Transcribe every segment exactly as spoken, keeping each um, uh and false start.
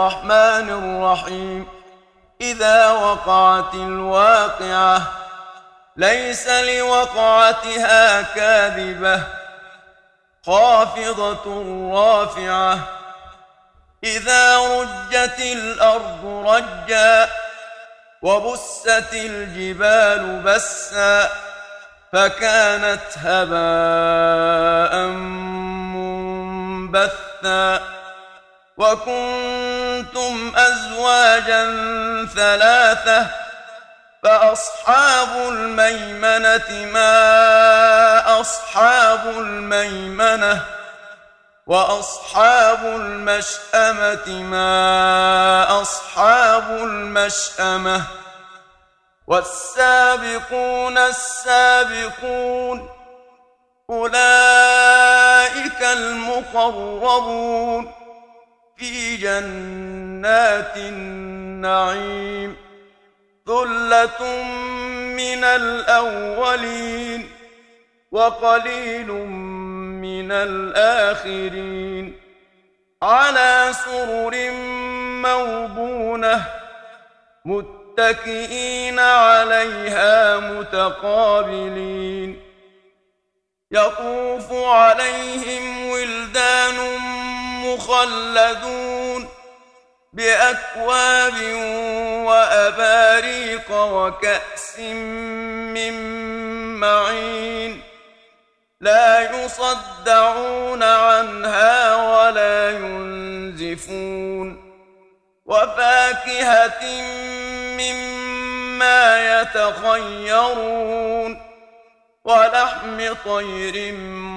الرحمن الرحيم إذا وقعت الواقعة ليس لوقعتها كاذبة خافضة رافعة إذا رجت الأرض رجا وبست الجبال بسا فكانت هباء منبثا وكنتم أزواجا ثلاثة فأصحاب الميمنة ما أصحاب الميمنة وأصحاب المشأمة ما أصحاب المشأمة والسابقون السابقون أولئك المقربون في جنات النعيم ثلة من الأولين وقليل من الآخرين على سرر موضونة متكئين عليها متقابلين يطوف عليهم ولدان مخلدون بأكواب وأباريق وكأس من معين لا يصدعون عنها ولا ينزفون وفاكهة مما يتخيرون ولحم طير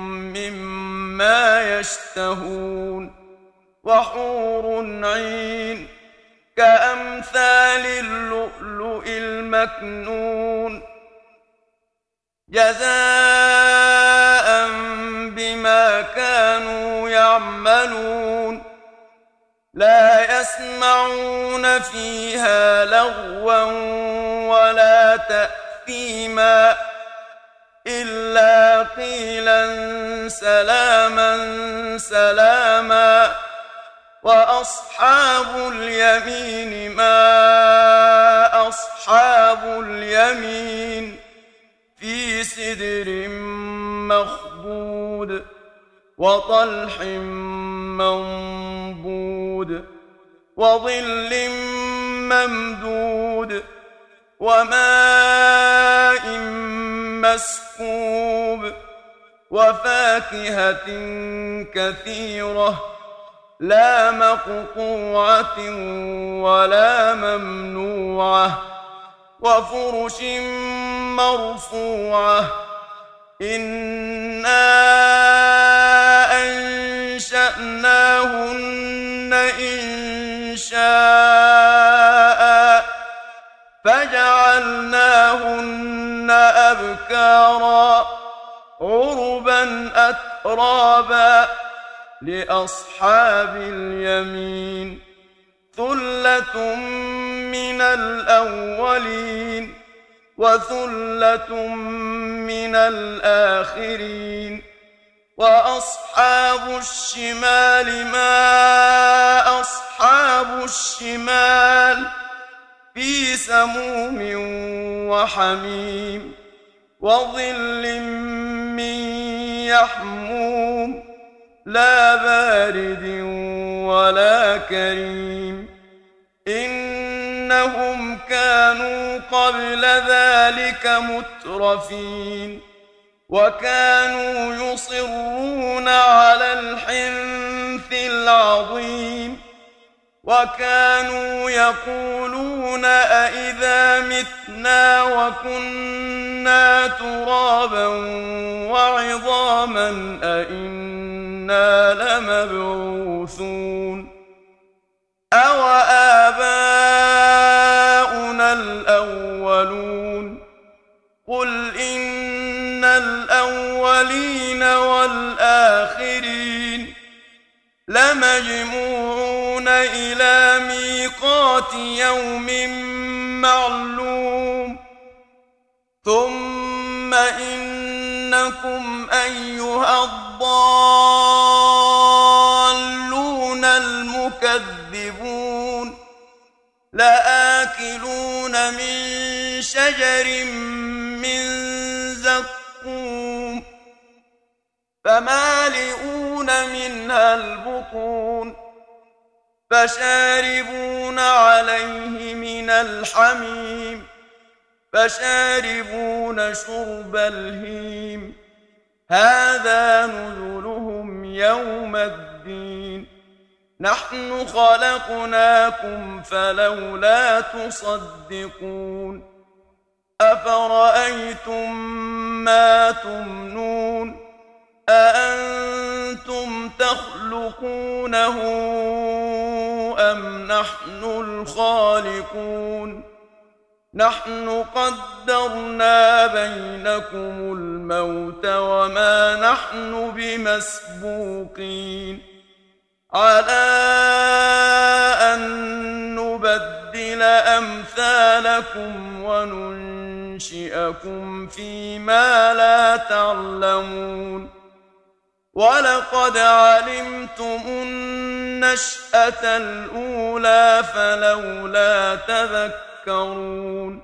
مما يشتهون وحور عين كأمثال اللؤلؤ المكنون جزاء بما كانوا يعملون لا يسمعون فيها لغوا ولا تأثيما إلا قيلا سلاما سلاما وأصحاب اليمين ما أصحاب اليمين في سدر مخضود وطلح منضود وظل ممدود وماء مسكوب وفاكهة كثيرة لا مقطوعة ولا ممنوعة وفرش مرفوعة إنا أنشأناهن إنشاء فجعلناهن أبكارا عربا أترابا لأصحاب اليمين ثلة من الأولين وثلة من الآخرين وأصحاب الشمال ما أصحاب الشمال في سموم وحميم وظل من يحموم لا بارد ولا كريم إنهم كانوا قبل ذلك مترفين وكانوا يصرون على الحنث العظيم وكانوا يقولون أئذا متنا وكنا ترابا وعظاما أئنا لمبعوثون أو آباؤنا الأولون قل إن الأولين والآخرين لمجموعون إلى ميقات يوم معلوم ثم إنكم أيها الضالون المكذبون تكذبون لآكلون من شجر من زقوم فمالئون منها البطون فشاربون عليه من الحميم فشاربون شرب الهيم هذا نزلهم يوم الدين نحن خلقناكم فلولا تصدقون أفرأيتم ما تمنون أأنتم تخلقونه أم نحن الخالقون نحن قدرنا بينكم الموت وما نحن بمسبوقين على أن نبدل أمثالكم وننشئكم فيما لا تعلمون ولقد علمتم النشأة الأولى فلولا تذكرون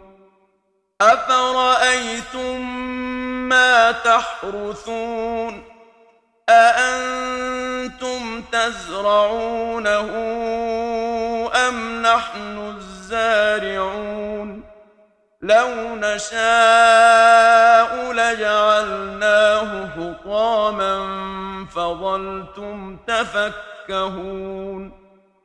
أفرأيتم ما تحرثون أأنتم تزرعونه أم نحن الزارعون لو نشاء لجعلناه حطاما فظلتم تفكهون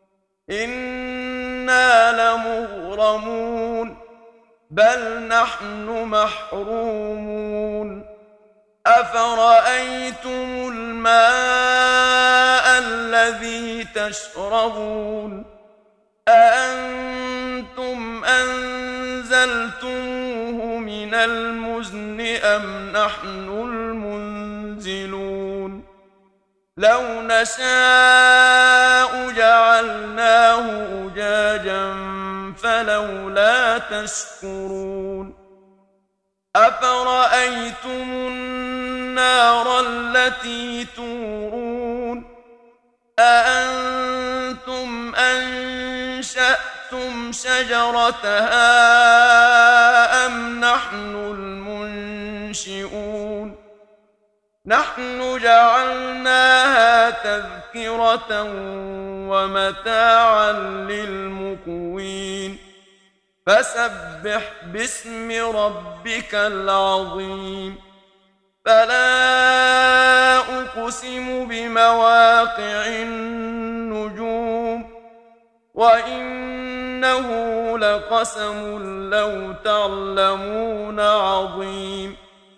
إنا لمغرمون بل نحن محرومون أفرأيتم الماء الذي تشربون أأنتم أنزلتموه من المزن أم نحن المنزلون لو نشاء جعلناه أجاجا فلولا تشكرون أفرأيتم النار التي تورون أأنتم أنشأتم شجرتها أم نحن المنشئون نحن جعلناها تذكرة ومتاعا للمقوين فسبح باسم ربك العظيم فلا أقسم بمواقع النجوم وإنه لقسم لو تعلمون عظيم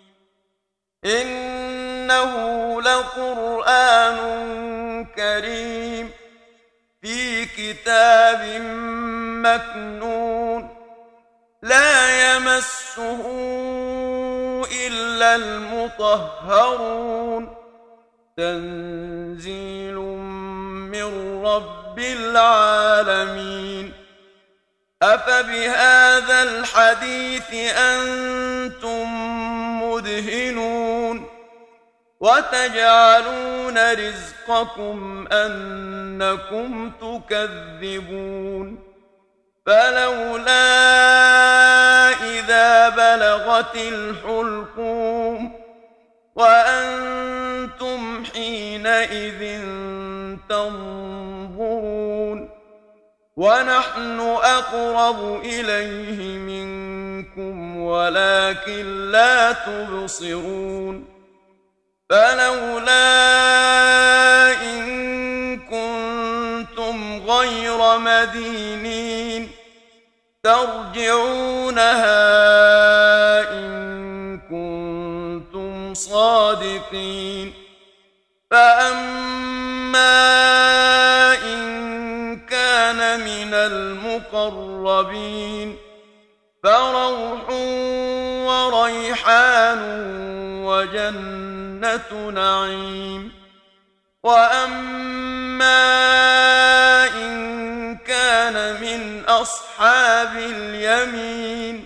إنه لقرآن كريم في كتاب مكنون لا يمسه إلا المطهرون تنزيل من رب العالمين أفبهذا الحديث أنتم مدهنون وتجعلون رزقكم أنكم تكذبون فلولا إذا بلغت الحلقوم وأنتم حينئذ تنظرون ونحن أقرب إليه منكم ولكن لا تبصرون فلولا إن كنتم غير مدينين ترجعونها إن كنتم صادقين فأما إن كان من المقربين فروح وريحان وجنة نعيم وأما إن كان من أصحاب اليمين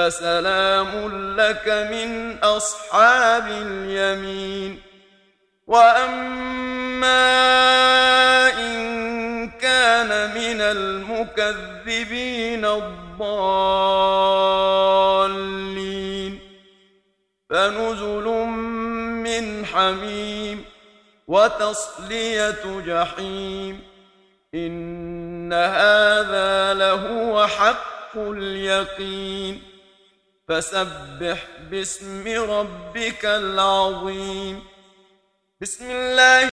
فسلام لك من أصحاب اليمين وأما إن كان من المكذبين الضالين فنزل من حميم وتصلية جحيم إن هذا لهو حق اليقين فسبح باسم ربك العظيم بسم الله